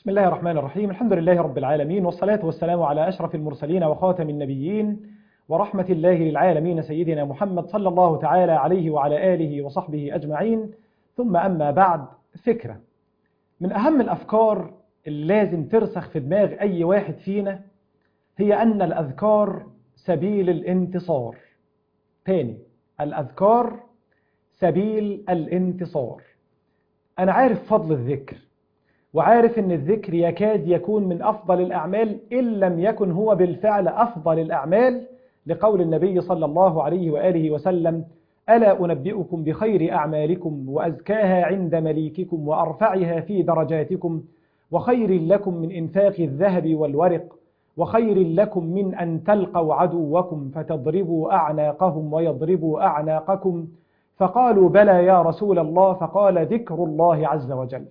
بسم الله الرحمن الرحيم. الحمد لله رب العالمين، والصلاة والسلام على أشرف المرسلين وخاتم النبيين ورحمة الله للعالمين سيدنا محمد صلى الله تعالى عليه وعلى آله وصحبه أجمعين. ثم أما بعد، فكرة من أهم الأفكار اللي لازم ترسخ في دماغ أي واحد فينا هي أن الأذكار سبيل الانتصار. تاني، الأذكار سبيل الانتصار. أنا عارف فضل الذكر، وعارف أن الذكر يكاد يكون من أفضل الأعمال إن لم يكن هو بالفعل أفضل الأعمال، لقول النبي صلى الله عليه وآله وسلم: ألا أنبئكم بخير أعمالكم وأزكاها عند مليككم وأرفعها في درجاتكم وخير لكم من إنفاق الذهب والورق وخير لكم من أن تلقوا عدوكم فتضربوا أعناقهم ويضربوا أعناقكم؟ فقالوا: بلى يا رسول الله. فقال: ذكر الله عز وجل.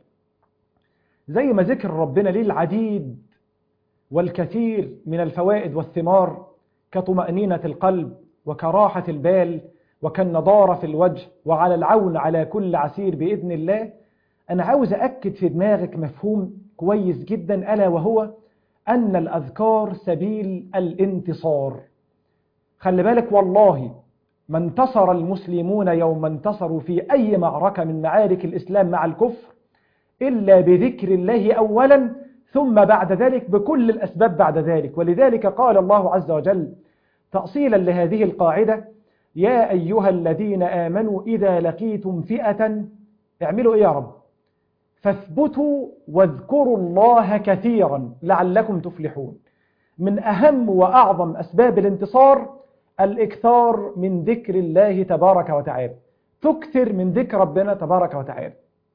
زي ما ذكر ربنا ليه العديد والكثير من الفوائد والثمار، كطمأنينة القلب وكراحة البال وكالنضارة في الوجه وعلى العون على كل عسير بإذن الله، أنا عاوز أكد في دماغك مفهوم كويس جدا، ألا وهو أن الأذكار سبيل الانتصار. خلي بالك، والله ما انتصر المسلمون يوم انتصروا في أي معركة من معارك الإسلام مع الكفر إلا بذكر الله أولا، ثم بعد ذلك بكل الأسباب بعد ذلك. ولذلك قال الله عز وجل تأصيلا لهذه القاعدة: يا أيها الذين آمنوا إذا لقيتم فئة اعملوا إيه يا رب؟ فاثبتوا واذكروا الله كثيرا لعلكم تفلحون. من أهم وأعظم أسباب الانتصار الإكثار من ذكر الله تبارك وتعالى. تكثر من ذكر ربنا تبارك وتعالى.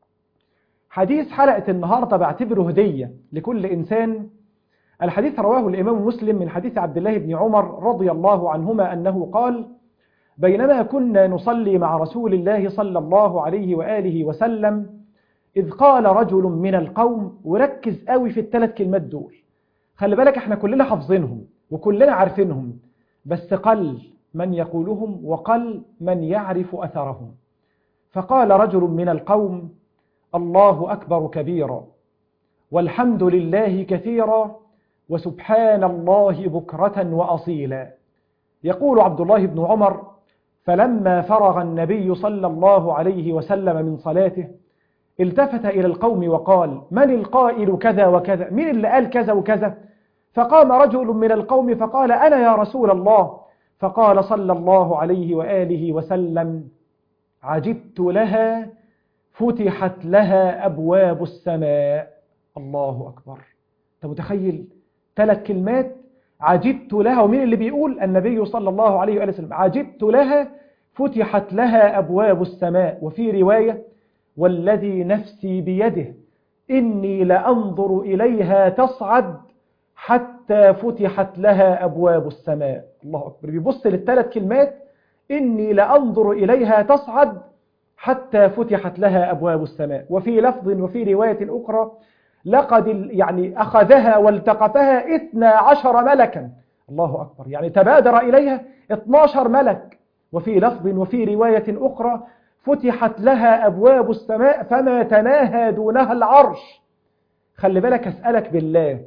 حديث حلقة النهاردة بعتبره هدية لكل إنسان. الحديث رواه الإمام مسلم من حديث عبد الله بن عمر رضي الله عنهما أنه قال: بينما كنا نصلي مع رسول الله صلى الله عليه وآله وسلم إذ قال رجل من القوم. وركز قوي في الثلاث كلمات دول، خلي بالك احنا كلنا حافظينهم وكلنا عارفينهم، بس قل من يقولهم وقل من يعرف أثرهم. فقال رجل من القوم: الله أكبر كبيرا والحمد لله كثيرا وسبحان الله بكرة وأصيلا. يقول عبد الله بن عمر: فلما فرغ النبي صلى الله عليه وسلم من صلاته التفت إلى القوم وقال: من القائل كذا وكذا؟ من اللي قال كذا وكذا؟ فقام رجل من القوم فقال: أنا يا رسول الله. فقال صلى الله عليه وآله وسلم: عجبت لها فتحت لها أبواب السماء. الله أكبر. أنت متخيل؟ ثلاث كلمات عجبت لها، ومين اللي بيقول؟ النبي صلى الله عليه وآله وسلم. عجبت لها فتحت لها أبواب السماء. وفي رواية: والذي نفسي بيده إني لأنظر إليها تصعد حتى فتحت لها أبواب السماء. الله أكبر. بيبص للثلاث كلمات: إني لأنظر إليها تصعد حتى فتحت لها أبواب السماء. وفي لفظ وفي رواية أخرى: لقد أخذها والتقطها 12 ملكا. الله أكبر. يعني تبادر إليها 12 ملك. وفي لفظ وفي رواية أخرى: فتحت لها أبواب السماء فما تناهى دونها العرش. خلي بالك، أسألك بالله،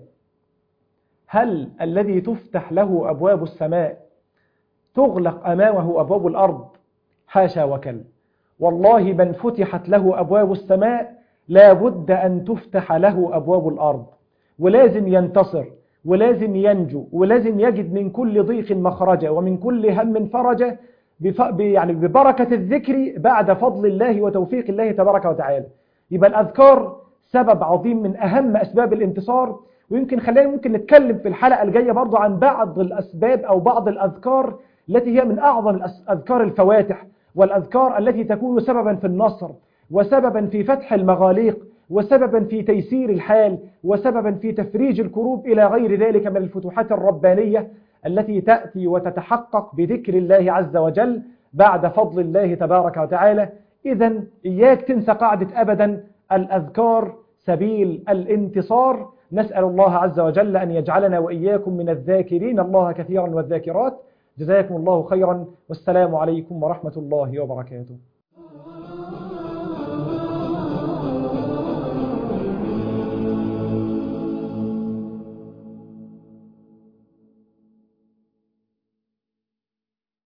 هل الذي تفتح له أبواب السماء تغلق أمامه أبواب الأرض؟ حاشا وكلا. والله من فتحت له أبواب السماء لا بد أن تفتح له أبواب الأرض، ولازم ينتصر ولازم ينجو ولازم يجد من كل ضيق مخرجا ومن كل هم فرجا، يعني ببركة الذكر بعد فضل الله وتوفيق الله تبارك وتعالى. يبقى الأذكار سبب عظيم من أهم أسباب الانتصار. ويمكن خلينا نتكلم في الحلقة الجاية برضو عن بعض الأسباب أو بعض الأذكار التي هي من أعظم أذكار الفواتح، والأذكار التي تكون سببا في النصر وسببا في فتح المغاليق وسببا في تيسير الحال وسببا في تفريج الكروب إلى غير ذلك من الفتوحات الربانية التي تأتي وتتحقق بذكر الله عز وجل بعد فضل الله تبارك وتعالى. إذن إياك تنسى قاعدة أبدا: الأذكار سبيل الانتصار. نسأل الله عز وجل أن يجعلنا وإياكم من الذاكرين الله كثيرا والذاكرات. جزاكم الله خيرا، والسلام عليكم ورحمة الله وبركاته.